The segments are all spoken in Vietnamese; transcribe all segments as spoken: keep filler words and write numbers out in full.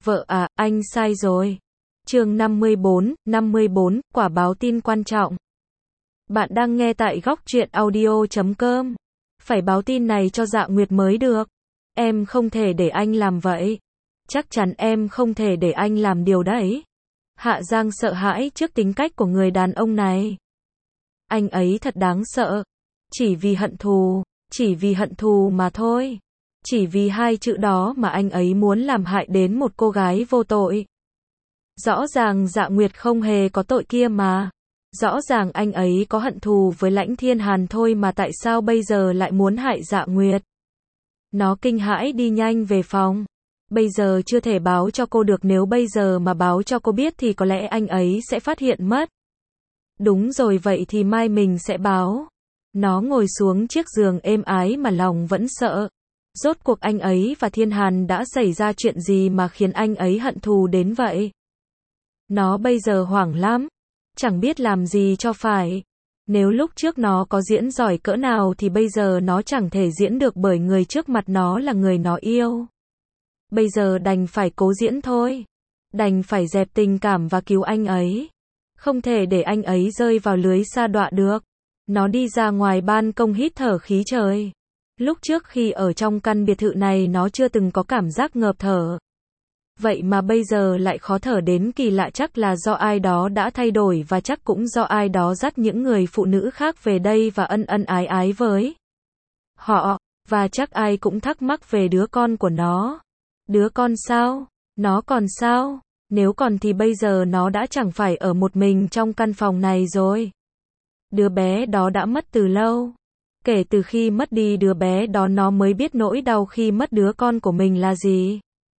Vợ à, anh sai rồi. Chương năm mươi bốn, năm mươi bốn, quả báo tin quan trọng. Bạn đang nghe tại góc truyện audio chấm com. Phải báo tin này cho Dạ Nguyệt mới được. Em không thể để anh làm vậy. Chắc chắn em không thể để anh làm điều đấy. Hạ Giang sợ hãi trước tính cách của người đàn ông này. Anh ấy thật đáng sợ. Chỉ vì hận thù, chỉ vì hận thù mà thôi. Chỉ vì hai chữ đó mà anh ấy muốn làm hại đến một cô gái vô tội. Rõ ràng Dạ Nguyệt không hề có tội kia mà. Rõ ràng anh ấy có hận thù với Lãnh Thiên Hàn thôi mà tại sao bây giờ lại muốn hại Dạ Nguyệt. Nó kinh hãi đi nhanh về phòng. Bây giờ chưa thể báo cho cô được, nếu bây giờ mà báo cho cô biết thì có lẽ anh ấy sẽ phát hiện mất. Đúng rồi, vậy thì mai mình sẽ báo. Nó ngồi xuống chiếc giường êm ái mà lòng vẫn sợ. Rốt cuộc anh ấy và Thiên Hàn đã xảy ra chuyện gì mà khiến anh ấy hận thù đến vậy? Nó bây giờ hoảng lắm. Chẳng biết làm gì cho phải. Nếu lúc trước nó có diễn giỏi cỡ nào thì bây giờ nó chẳng thể diễn được bởi người trước mặt nó là người nó yêu. Bây giờ đành phải cố diễn thôi. Đành phải dẹp tình cảm và cứu anh ấy. Không thể để anh ấy rơi vào lưới sa đọa được. Nó đi ra ngoài ban công hít thở khí trời. Lúc trước khi ở trong căn biệt thự này nó chưa từng có cảm giác ngợp thở. Vậy mà bây giờ lại khó thở đến kỳ lạ, chắc là do ai đó đã thay đổi và chắc cũng do ai đó dắt những người phụ nữ khác về đây và ân ân ái ái với họ. Và chắc ai cũng thắc mắc về đứa con của nó. Đứa con sao? Nó còn sao? Nếu còn thì bây giờ nó đã chẳng phải ở một mình trong căn phòng này rồi. Đứa bé đó đã mất từ lâu. Kể từ khi mất đi đứa bé đó nó mới biết nỗi đau khi mất đứa con của mình là gì.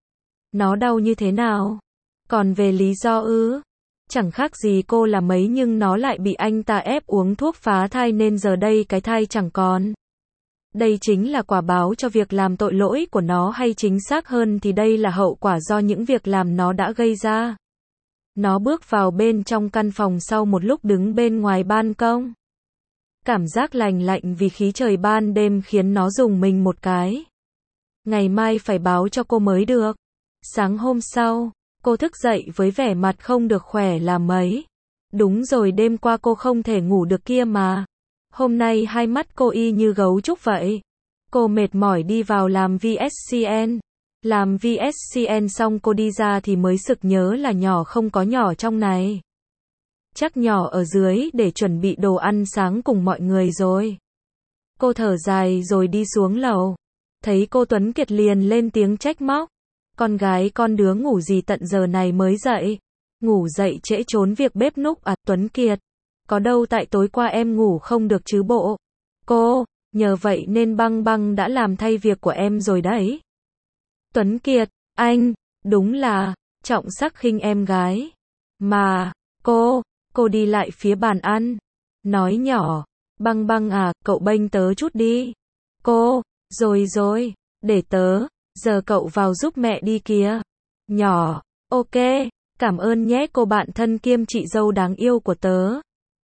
Nó đau như thế nào? Còn về lý do ư? Chẳng khác gì cô là mấy nhưng nó lại bị anh ta ép uống thuốc phá thai nên giờ đây cái thai chẳng còn. Đây chính là quả báo cho việc làm tội lỗi của nó, hay chính xác hơn thì đây là hậu quả do những việc làm nó đã gây ra. Nó bước vào bên trong căn phòng sau một lúc đứng bên ngoài ban công. Cảm giác lành lạnh vì khí trời ban đêm khiến nó rùng mình một cái. Ngày mai phải báo cho cô mới được. Sáng hôm sau, cô thức dậy với vẻ mặt không được khỏe là mấy. Đúng rồi, đêm qua cô không thể ngủ được kia mà. Hôm nay hai mắt cô y như gấu trúc vậy. Cô mệt mỏi đi vào làm vê ét xê en. Làm vê ét xê en xong cô đi ra thì mới sực nhớ là nhỏ không có nhỏ trong này. Chắc nhỏ ở dưới để chuẩn bị đồ ăn sáng cùng mọi người rồi. Cô thở dài rồi đi xuống lầu. Thấy cô Tuấn Kiệt liền lên tiếng trách móc. Con gái con đứa ngủ gì tận giờ này mới dậy. Ngủ dậy trễ trốn việc bếp núc à? Tuấn Kiệt. Có đâu, tại tối qua em ngủ không được chứ bộ. Cô, nhờ vậy nên băng băng đã làm thay việc của em rồi đấy. Tuấn Kiệt, anh, đúng là, trọng sắc khinh em gái. Mà, cô, cô đi lại phía bàn ăn. Nói nhỏ, băng băng à, cậu bênh tớ chút đi. Cô, rồi rồi, để tớ, giờ cậu vào giúp mẹ đi kìa. Nhỏ, ok, cảm ơn nhé cô bạn thân kiêm chị dâu đáng yêu của tớ.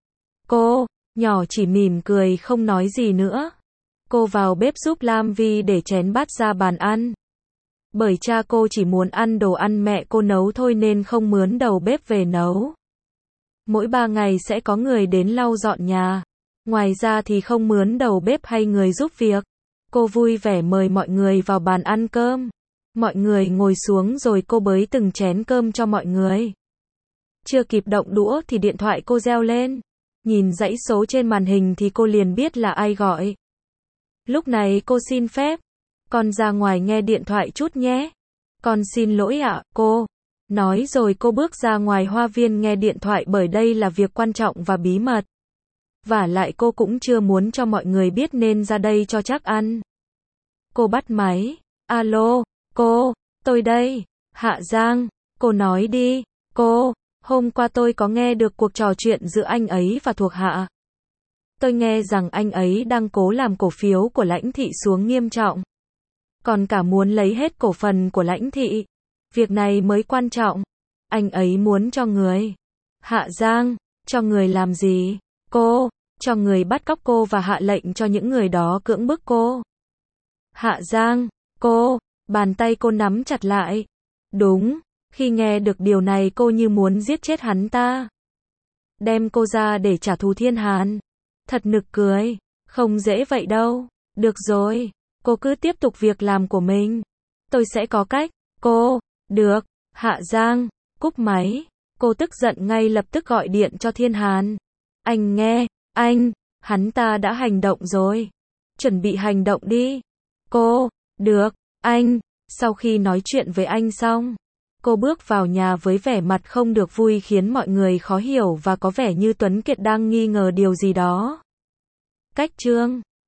Cô, nhỏ chỉ mỉm cười không nói gì nữa. Cô vào bếp giúp Lam Vi để chén bát ra bàn ăn. Bởi cha cô chỉ muốn ăn đồ ăn mẹ cô nấu thôi nên không mướn đầu bếp về nấu. Mỗi ba ngày sẽ có người đến lau dọn nhà. Ngoài ra thì không mướn đầu bếp hay người giúp việc. Cô vui vẻ mời mọi người vào bàn ăn cơm. Mọi người ngồi xuống rồi cô bới từng chén cơm cho mọi người. Chưa kịp động đũa thì điện thoại cô reo lên. Nhìn dãy số trên màn hình thì cô liền biết là ai gọi. Lúc này cô xin phép. Con ra ngoài nghe điện thoại chút nhé. Con xin lỗi ạ, cô. Nói rồi cô bước ra ngoài hoa viên nghe điện thoại bởi đây là việc quan trọng và bí mật. Vả lại cô cũng chưa muốn cho mọi người biết nên ra đây cho chắc ăn. Cô bắt máy. Alo, cô, tôi đây. Hạ Giang, cô nói đi. Cô, hôm qua tôi có nghe được cuộc trò chuyện giữa anh ấy và thuộc hạ. Tôi nghe rằng anh ấy đang cố làm cổ phiếu của Lãnh thị xuống nghiêm trọng. Còn cả muốn lấy hết cổ phần của Lãnh thị. Việc này mới quan trọng. Anh ấy muốn cho người. Hạ Giang, cho người làm gì? Cô, cho người bắt cóc cô và hạ lệnh cho những người đó cưỡng bức cô. Hạ Giang, cô, bàn tay cô nắm chặt lại. Đúng, Khi nghe được điều này cô như muốn giết chết hắn ta. Đem cô ra để trả thù Thiên Hàn. Thật nực cười. Không dễ vậy đâu. Được rồi. Cô cứ tiếp tục việc làm của mình. Tôi sẽ có cách. Cô. Được. Hạ Giang. Cúp máy. Cô tức giận ngay lập tức gọi điện cho Thiên Hàn. Anh nghe. Anh. Hắn ta đã hành động rồi. Chuẩn bị hành động đi. Cô. Được. Anh. Sau khi nói chuyện với anh xong, cô bước vào nhà với vẻ mặt không được vui khiến mọi người khó hiểu và có vẻ như Tuấn Kiệt đang nghi ngờ điều gì đó. Cách chương